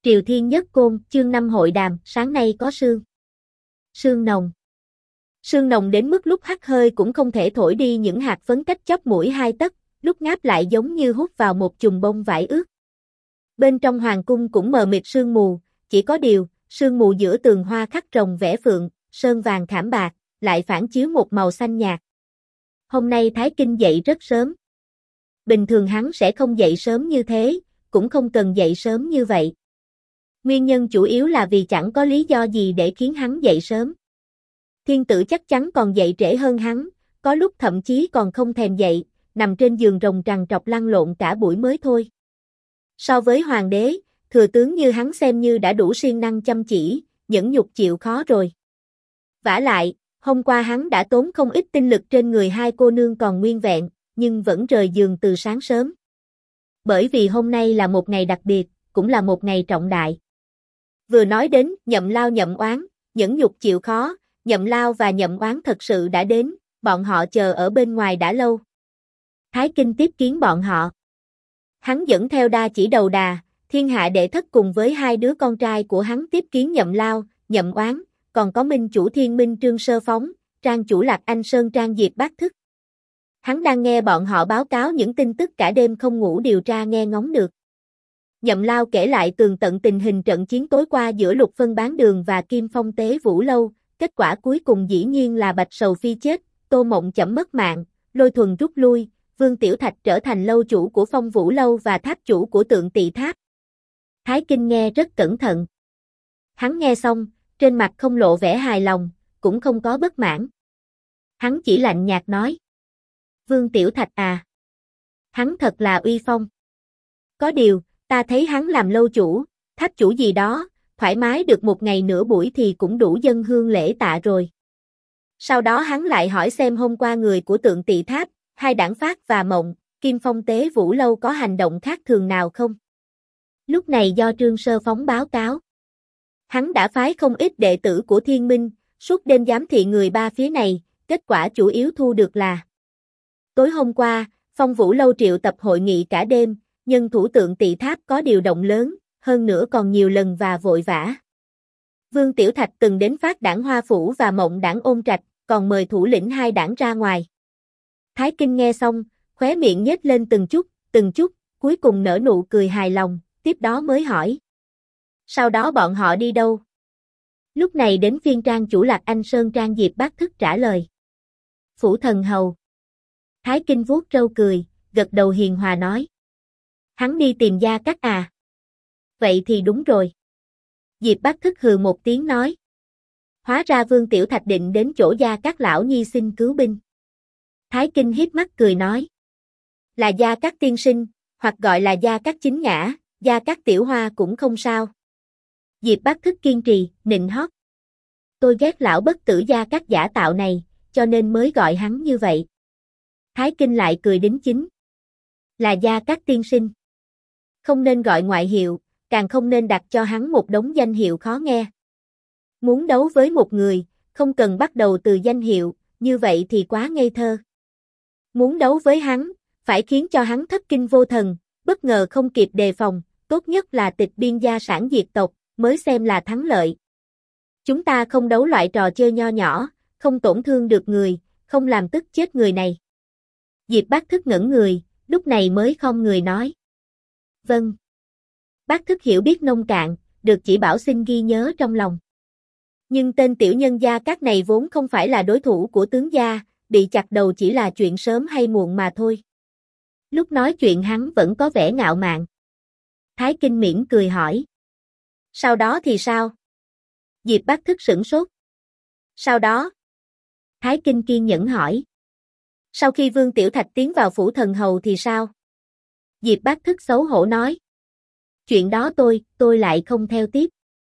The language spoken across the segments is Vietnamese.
Triều Thiên Nhất Côn, chương 5 hội đàm, sáng nay có sương. Sương nồng. Sương nồng đến mức lúc hắt hơi cũng không thể thổi đi những hạt phấn cách chóp mũi 2 tấc, lúc ngáp lại giống như hút vào một chùm bông vải ướt. Bên trong hoàng cung cũng mờ mịt sương mù, chỉ có điều, sương mù giữa tường hoa khắc rồng vẽ phượng, sơn vàng khảm bạc, lại phản chiếu một màu xanh nhạt. Hôm nay Thái Kinh dậy rất sớm. Bình thường hắn sẽ không dậy sớm như thế, cũng không cần dậy sớm như vậy. Nguyên nhân chủ yếu là vì chẳng có lý do gì để khiến hắn dậy sớm. Thiên tử chắc chắn còn dậy trễ hơn hắn, có lúc thậm chí còn không thèm dậy, nằm trên giường rồng trằn trọc lăn lộn cả buổi mới thôi. So với hoàng đế, thừa tướng như hắn xem như đã đủ siêng năng chăm chỉ, nhẫn nhục chịu khó rồi. Vả lại, hôm qua hắn đã tốn không ít tinh lực trên người hai cô nương còn nguyên vẹn, nhưng vẫn rời giường từ sáng sớm. Bởi vì hôm nay là một ngày đặc biệt, cũng là một ngày trọng đại. Vừa nói đến Nhậm Lao Nhậm Oán, nhẫn nhục chịu khó, Nhậm Lao và Nhậm Oán thật sự đã đến, bọn họ chờ ở bên ngoài đã lâu. Thái Kinh tiếp kiến bọn họ. Hắn dẫn theo Đa Chỉ Đầu Đà, Thiên Hạ Đệ Thất cùng với hai đứa con trai của hắn tiếp kiến Nhậm Lao, Nhậm Oán, còn có Minh Chủ Thiên Minh Trương Sơ Phóng, Trang Chủ Lạc Anh Sơn Trang Diệp Bác Thức. Hắn đang nghe bọn họ báo cáo những tin tức cả đêm không ngủ điều tra nghe ngóng được. Nhậm Lao kể lại tường tận tình hình trận chiến tối qua giữa Lục Phân Bán Đường và Kim Phong Tế Vũ Lâu, kết quả cuối cùng dĩ nhiên là Bạch Sầu Phi chết, Tô Mộng Chẩm mất mạng, Lôi Thuần rút lui, Vương Tiểu Thạch trở thành lâu chủ của Phong Vũ Lâu và tháp chủ của Tượng Tỵ Tháp. Thái Kinh nghe rất cẩn thận. Hắn nghe xong, trên mặt không lộ vẻ hài lòng, cũng không có bất mãn. Hắn chỉ lạnh nhạt nói: Vương Tiểu Thạch à? Hắn thật là uy phong. Có điều, ta thấy hắn làm lâu chủ, tháp chủ gì đó, thoải mái được một ngày nửa buổi thì cũng đủ dâng hương lễ tạ rồi. Sau đó hắn lại hỏi xem hôm qua người của Tượng Tỵ Tháp, hai Đảng Phát và Mộng, Kim Phong Tế Vũ Lâu có hành động khác thường nào không? Lúc này do Trương Sơ Phóng báo cáo. Hắn đã phái không ít đệ tử của Thiên Minh, suốt đêm giám thị người ba phía này, kết quả chủ yếu thu được là: tối hôm qua, Phong Vũ Lâu triệu tập hội nghị cả đêm, nhân thủ Tượng Tỵ Tháp có điều động lớn, hơn nữa còn nhiều lần và vội vã. Vương Tiểu Thạch từng đến Phát Đảng Hoa Phủ và Mộng Đảng Ôn Trạch, còn mời thủ lĩnh hai đảng ra ngoài. Thái Kinh nghe xong, khóe miệng nhếch lên từng chút, cuối cùng nở nụ cười hài lòng, tiếp đó mới hỏi: sau đó bọn họ đi đâu? Lúc này đến phiên Trang Chủ Lạc Anh Sơn Trang Diệp Bác Thức trả lời: Phủ Thần Hầu. Thái Kinh vuốt râu cười, gật đầu hiền hòa nói: hắn đi tìm Gia Cát à? Vậy thì đúng rồi. Diệp Bác Thức hừ một tiếng nói: hóa ra Vương Tiểu Thạch định đến chỗ Gia Cát lão nhi xin cứu binh. Thái Kinh híp mắt cười nói: là Gia Cát tiên sinh, hoặc gọi là Gia Cát chính ngã, Gia Cát tiểu hoa cũng không sao. Diệp Bác Thức kiên trì, nịnh hót: tôi ghét lão bất tử Gia Cát giả tạo này, cho nên mới gọi hắn như vậy. Thái Kinh lại cười đính chính: là Gia Cát tiên sinh. Không nên gọi ngoại hiệu, càng không nên đặt cho hắn một đống danh hiệu khó nghe. Muốn đấu với một người, không cần bắt đầu từ danh hiệu, như vậy thì quá ngây thơ. Muốn đấu với hắn, phải khiến cho hắn thất kinh vô thần, bất ngờ không kịp đề phòng, tốt nhất là tịch biên gia sản diệt tộc, mới xem là thắng lợi. Chúng ta không đấu loại trò chơi nho nhỏ, không tổn thương được người, không làm tức chết người này. Diệp Bác Thức ngẩn người, lúc này mới khom người nói: vâng. Bác Thức hiểu biết nông cạn, được chỉ bảo xin ghi nhớ trong lòng. Nhưng tên tiểu nhân Gia Cát này vốn không phải là đối thủ của tướng gia, bị chặt đầu chỉ là chuyện sớm hay muộn mà thôi. Lúc nói chuyện hắn vẫn có vẻ ngạo mạn. Thái Kinh mỉm cười hỏi: sau đó thì sao? Diệp Bác Thức sửng sốt. Sau đó? Thái Kinh kiên nhẫn hỏi: sau khi Vương Tiểu Thạch tiến vào Phủ Thần Hầu thì sao? Diệp Bác Thức xấu hổ nói: chuyện đó tôi lại không theo tiếp.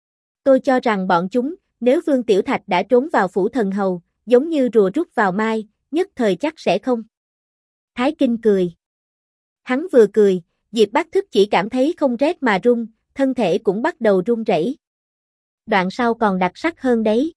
Tôi cho rằng bọn chúng, nếu Vương Tiểu Thạch đã trốn vào Phủ Thần Hầu, giống như rùa rút vào mai, nhất thời chắc sẽ không. Thái Kinh cười. Hắn vừa cười, Diệp Bác Thức chỉ cảm thấy không rét mà run, thân thể cũng bắt đầu run rẩy. Đoạn sau còn đặc sắc hơn đấy.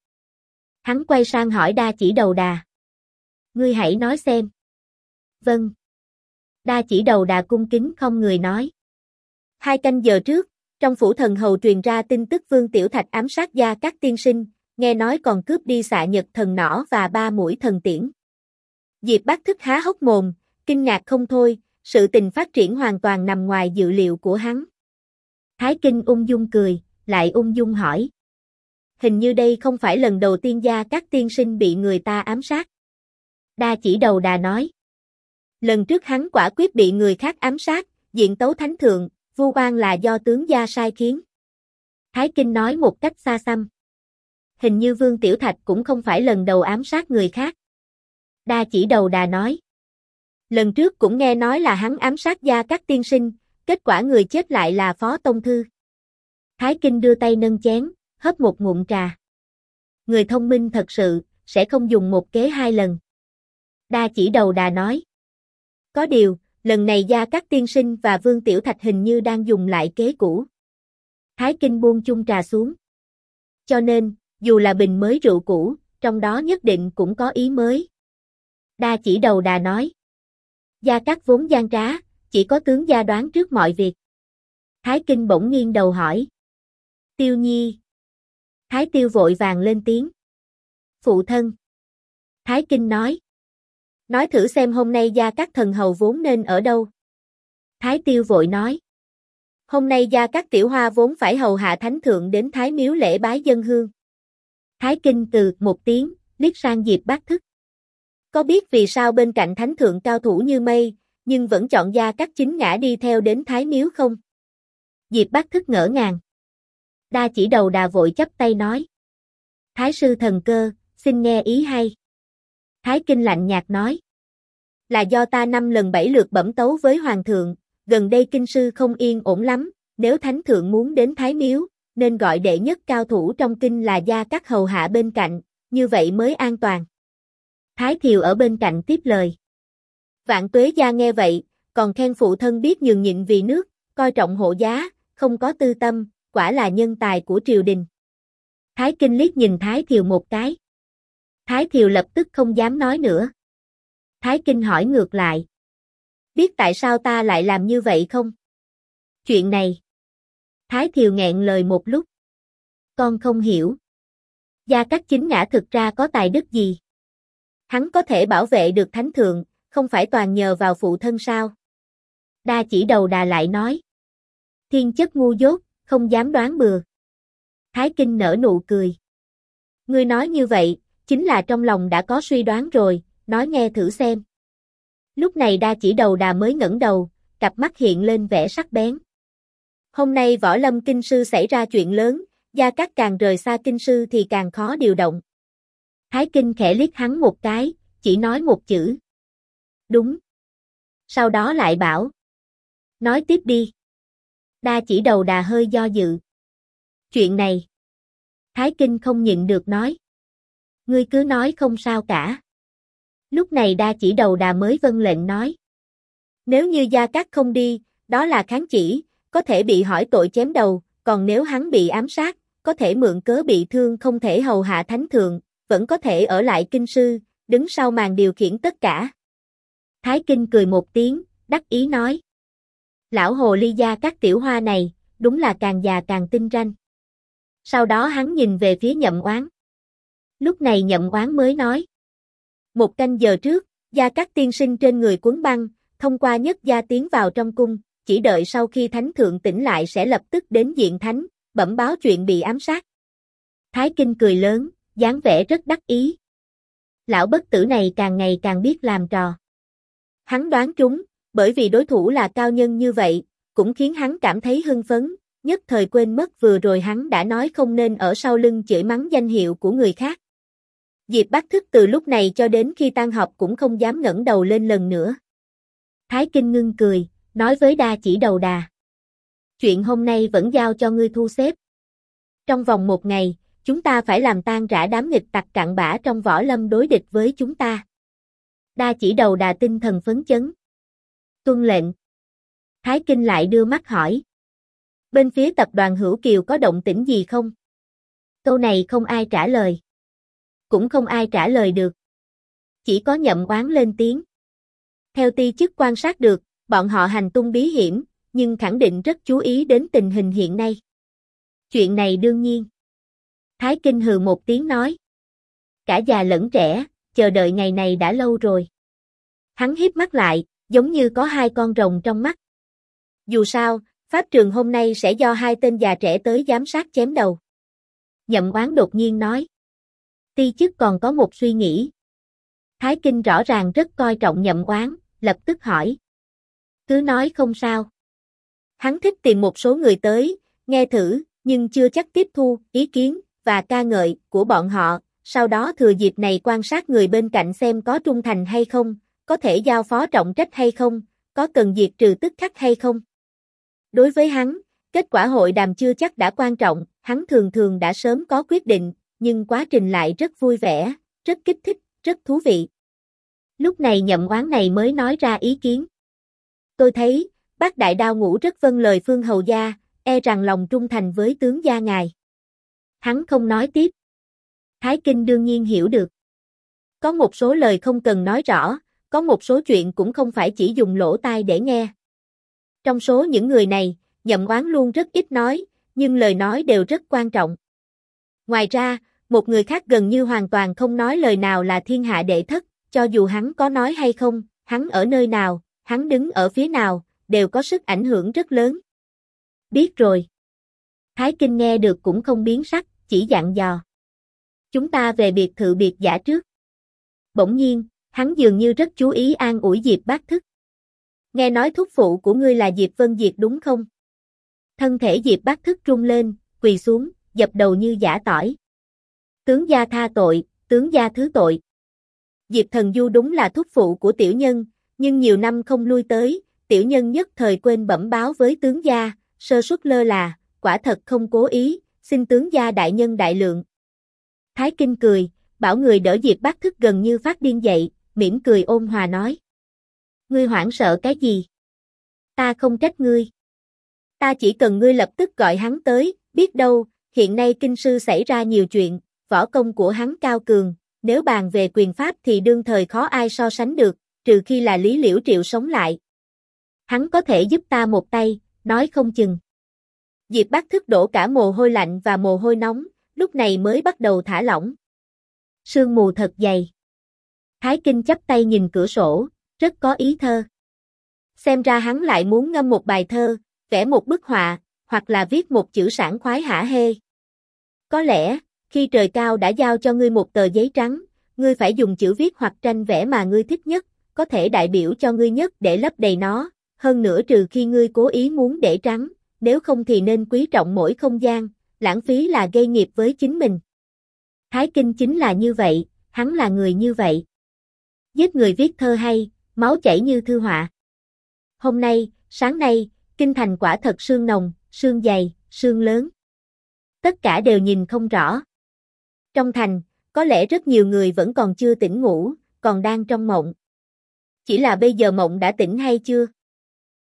Hắn quay sang hỏi Đa Chỉ Đầu Đà: ngươi hãy nói xem. Vâng. Đa Chỉ Đầu Đà cung kính không người nói: 2 canh giờ trước, Trong phủ thần hầu truyền ra tin tức Vương Tiểu Thạch ám sát Gia Cát tiên sinh, nghe nói còn cướp đi xạ nhật thần nỏ và 3 mũi thần tiễn. Diệp Bác Thức há hốc mồm, kinh ngạc không thôi, sự tình phát triển hoàn toàn nằm ngoài dự liệu của hắn. Thái Kinh ung dung cười, lại ung dung hỏi. Hình như đây không phải lần đầu tiên Gia Cát tiên sinh bị người ta ám sát. Đa Chỉ Đầu Đà nói. Lần trước hắn quả quyết bị người khác ám sát, diện tấu thánh thượng, vu oan là do tướng gia sai khiến. Thái Kinh nói một cách xa xăm. Hình như Vương Tiểu Thạch cũng không phải lần đầu ám sát người khác. Đa Chỉ Đầu Đà nói. Lần trước cũng nghe nói là hắn ám sát Gia Cát tiên sinh, kết quả người chết lại là Phó Tông Thư. Thái Kinh đưa tay nâng chén, hớp một ngụm trà. Người thông minh thật sự, sẽ không dùng một kế hai lần. Đa Chỉ Đầu Đà nói. Có điều, lần này Gia Cát tiên sinh và Vương Tiểu Thạch hình như đang dùng lại kế cũ. Thái Kinh buông chung trà xuống. Cho nên, dù là bình mới rượu cũ, trong đó nhất định cũng có ý mới. Đa Chỉ Đầu Đà nói. Gia Cát vốn gian trá, chỉ có tướng gia đoán trước mọi việc. Thái Kinh bỗng nghiêng đầu hỏi. Tiêu Nhi. Thái Tiêu vội vàng lên tiếng. Phụ thân. Thái Kinh nói. Nói thử xem hôm nay Gia Cát thần hầu vốn nên ở đâu. Thái Tiêu vội nói. Hôm nay Gia Cát tiểu hoa vốn phải hầu hạ thánh thượng đến Thái miếu lễ bái dân hương. Thái Kinh từ một tiếng, liếc sang Diệp Bác Thức. Có biết vì sao bên cạnh thánh thượng cao thủ như mây, nhưng vẫn chọn Gia Cát chính ngã đi theo đến Thái miếu không? Diệp Bác Thức ngỡ ngàng. Đa Chỉ Đầu Đà vội chắp tay nói. Thái sư thần cơ, xin nghe ý hay. Thái Kinh lạnh nhạt nói. Là do ta 5 lần 7 lượt bẩm tấu với hoàng thượng, gần đây kinh sư không yên ổn lắm, nếu thánh thượng muốn đến Thái miếu, nên gọi đệ nhất cao thủ trong kinh là Gia Cát hầu hạ bên cạnh, như vậy mới an toàn. Thái Thiều ở bên cạnh tiếp lời. Vạn Tuế Gia nghe vậy, còn khen phụ thân biết nhường nhịn vì nước, coi trọng hộ giá, không có tư tâm, quả là nhân tài của triều đình. Thái Kinh liếc nhìn Thái Thiều một cái. Thái Thiều lập tức không dám nói nữa. Thái Kinh hỏi ngược lại. Biết tại sao ta lại làm như vậy không? Chuyện này. Thái Thiều nghẹn lời một lúc. Con không hiểu. Gia Cát chính ngã thực ra có tài đức gì? Hắn có thể bảo vệ được thánh thượng, không phải toàn nhờ vào phụ thân sao? Đa Chỉ Đầu Đà lại nói. Thiên chất ngu dốt, không dám đoán bừa. Thái Kinh nở nụ cười. Ngươi nói như vậy, chính là trong lòng đã có suy đoán rồi, nói nghe thử xem. Lúc này Đa Chỉ Đầu Đà mới ngẩng đầu, cặp mắt hiện lên vẻ sắc bén. Hôm nay Võ Lâm kinh sư xảy ra chuyện lớn, Gia Cát càng rời xa kinh sư thì càng khó điều động. Thái Kinh khẽ liếc hắn một cái, chỉ nói một chữ. Đúng. Sau đó lại bảo. Nói tiếp đi. Đa Chỉ Đầu Đà hơi do dự. Chuyện này. Thái Kinh không nhịn được nói. Ngươi cứ nói không sao cả. Lúc này Đa Chỉ Đầu Đà mới vâng lệnh nói. Nếu như Gia Cát không đi, đó là kháng chỉ, có thể bị hỏi tội chém đầu, còn nếu hắn bị ám sát, có thể mượn cớ bị thương không thể hầu hạ thánh thượng, vẫn có thể ở lại kinh sư, đứng sau màn điều khiển tất cả. Thái Kinh cười một tiếng, đắc ý nói. Lão hồ ly Gia Cát tiểu hoa này, đúng là càng già càng tinh ranh. Sau đó hắn nhìn về phía Nhậm Oán. Lúc này Nhậm Oán mới nói. 1 canh giờ trước, Gia Cát tiên sinh trên người quấn băng, thông qua nhất gia tiến vào trong cung, chỉ đợi sau khi thánh thượng tỉnh lại sẽ lập tức đến diện thánh, bẩm báo chuyện bị ám sát. Thái Kinh cười lớn, dáng vẻ rất đắc ý. Lão bất tử này càng ngày càng biết làm trò. Hắn đoán trúng, bởi vì đối thủ là cao nhân như vậy, cũng khiến hắn cảm thấy hưng phấn, nhất thời quên mất vừa rồi hắn đã nói không nên ở sau lưng chửi mắng danh hiệu của người khác. Diệp Bác Thức từ lúc này cho đến khi tan học cũng không dám ngẩng đầu lên lần nữa. Thái Kinh ngưng cười, nói với Đa Chỉ Đầu Đà. Chuyện hôm nay vẫn giao cho ngươi thu xếp. Trong vòng 1 ngày, chúng ta phải làm tan rã đám nghịch tặc cặn bã trong võ lâm đối địch với chúng ta. Đa Chỉ Đầu Đà tinh thần phấn chấn. Tuân lệnh. Thái Kinh lại đưa mắt hỏi. Bên phía tập đoàn Hữu Kiều có động tĩnh gì không? Câu này không ai trả lời. Cũng không ai trả lời được. Chỉ có Nhậm Oán lên tiếng. Theo ti chức quan sát được, bọn họ hành tung bí hiểm, nhưng khẳng định rất chú ý đến tình hình hiện nay. Chuyện này đương nhiên. Thái Kinh hừ một tiếng nói. Cả già lẫn trẻ, chờ đợi ngày này đã lâu rồi. Hắn híp mắt lại, giống như có hai con rồng trong mắt. Dù sao, pháp trường hôm nay sẽ do hai tên già trẻ tới giám sát chém đầu. Nhậm Oán đột nhiên nói. Ti chức còn có một suy nghĩ. Thái Kinh rõ ràng rất coi trọng Nhậm Oán, lập tức hỏi. Cứ nói không sao. Hắn thích tìm một số người tới, nghe thử, nhưng chưa chắc tiếp thu ý kiến và ca ngợi của bọn họ, sau đó thừa dịp này quan sát người bên cạnh xem có trung thành hay không, có thể giao phó trọng trách hay không, có cần diệt trừ tức khắc hay không. Đối với hắn, kết quả hội đàm chưa chắc đã quan trọng, hắn thường thường đã sớm có quyết định, nhưng quá trình lại rất vui vẻ, rất kích thích, rất thú vị. Lúc này Nhậm Oán này mới nói ra ý kiến. Tôi thấy, bác đại đao ngũ rất vâng lời Phương hầu gia, e rằng lòng trung thành với tướng gia ngài. Hắn không nói tiếp. Thái Kinh đương nhiên hiểu được. Có một số lời không cần nói rõ, có một số chuyện cũng không phải chỉ dùng lỗ tai để nghe. Trong số những người này, Nhậm Oán luôn rất ít nói, nhưng lời nói đều rất quan trọng. Ngoài ra, một người khác gần như hoàn toàn không nói lời nào là thiên hạ đệ thất, cho dù hắn có nói hay không, hắn ở nơi nào, hắn đứng ở phía nào, đều có sức ảnh hưởng rất lớn. Biết rồi. Thái Kinh nghe được cũng không biến sắc, chỉ dặn dò. Chúng ta về biệt thự biệt giả trước. Bỗng nhiên, hắn dường như rất chú ý an ủi Diệp Bác Thức. Nghe nói thúc phụ của ngươi là Diệp Vân Diệt đúng không? Thân thể Diệp Bác Thức rung lên, quỳ xuống, dập đầu như giã tỏi. Tướng gia tha tội, tướng gia thứ tội. Diệp Thần Du đúng là thúc phụ của tiểu nhân, nhưng nhiều năm không lui tới, tiểu nhân nhất thời quên bẩm báo với tướng gia, sơ suất lơ là, quả thật không cố ý, xin tướng gia đại nhân đại lượng. Thái Kinh cười, bảo người đỡ Diệp Bác Thức gần như phát điên dậy, mỉm cười ôn hòa nói. Ngươi hoảng sợ cái gì? Ta không trách ngươi. Ta chỉ cần ngươi lập tức gọi hắn tới, biết đâu, hiện nay kinh sư xảy ra nhiều chuyện, võ công của hắn cao cường, nếu bàn về quyền pháp thì đương thời khó ai so sánh được, trừ khi là Lý Liễu Triệu sống lại. Hắn có thể giúp ta một tay, nói không chừng. Diệp Bác Thức đổ cả mồ hôi lạnh và mồ hôi nóng, lúc này mới bắt đầu thả lỏng. Sương mù thật dày. Thái Kinh chắp tay nhìn cửa sổ, rất có ý thơ. Xem ra hắn lại muốn ngâm một bài thơ, vẽ một bức họa, hoặc là viết một chữ sảng khoái hả hê. Có lẽ, khi trời cao đã giao cho ngươi một tờ giấy trắng, ngươi phải dùng chữ viết hoặc tranh vẽ mà ngươi thích nhất, có thể đại biểu cho ngươi nhất để lấp đầy nó, hơn nữa trừ khi ngươi cố ý muốn để trắng, nếu không thì nên quý trọng mỗi không gian, lãng phí là gây nghiệp với chính mình. Thái Kinh chính là như vậy, hắn là người như vậy. Giết người viết thơ hay, máu chảy như thư họa. Hôm nay, sáng nay, kinh thành quả thật sương nồng, sương dày, sương lớn. Tất cả đều nhìn không rõ. Trong thành, có lẽ rất nhiều người vẫn còn chưa tỉnh ngủ, còn đang trong mộng. Chỉ là bây giờ mộng đã tỉnh hay chưa?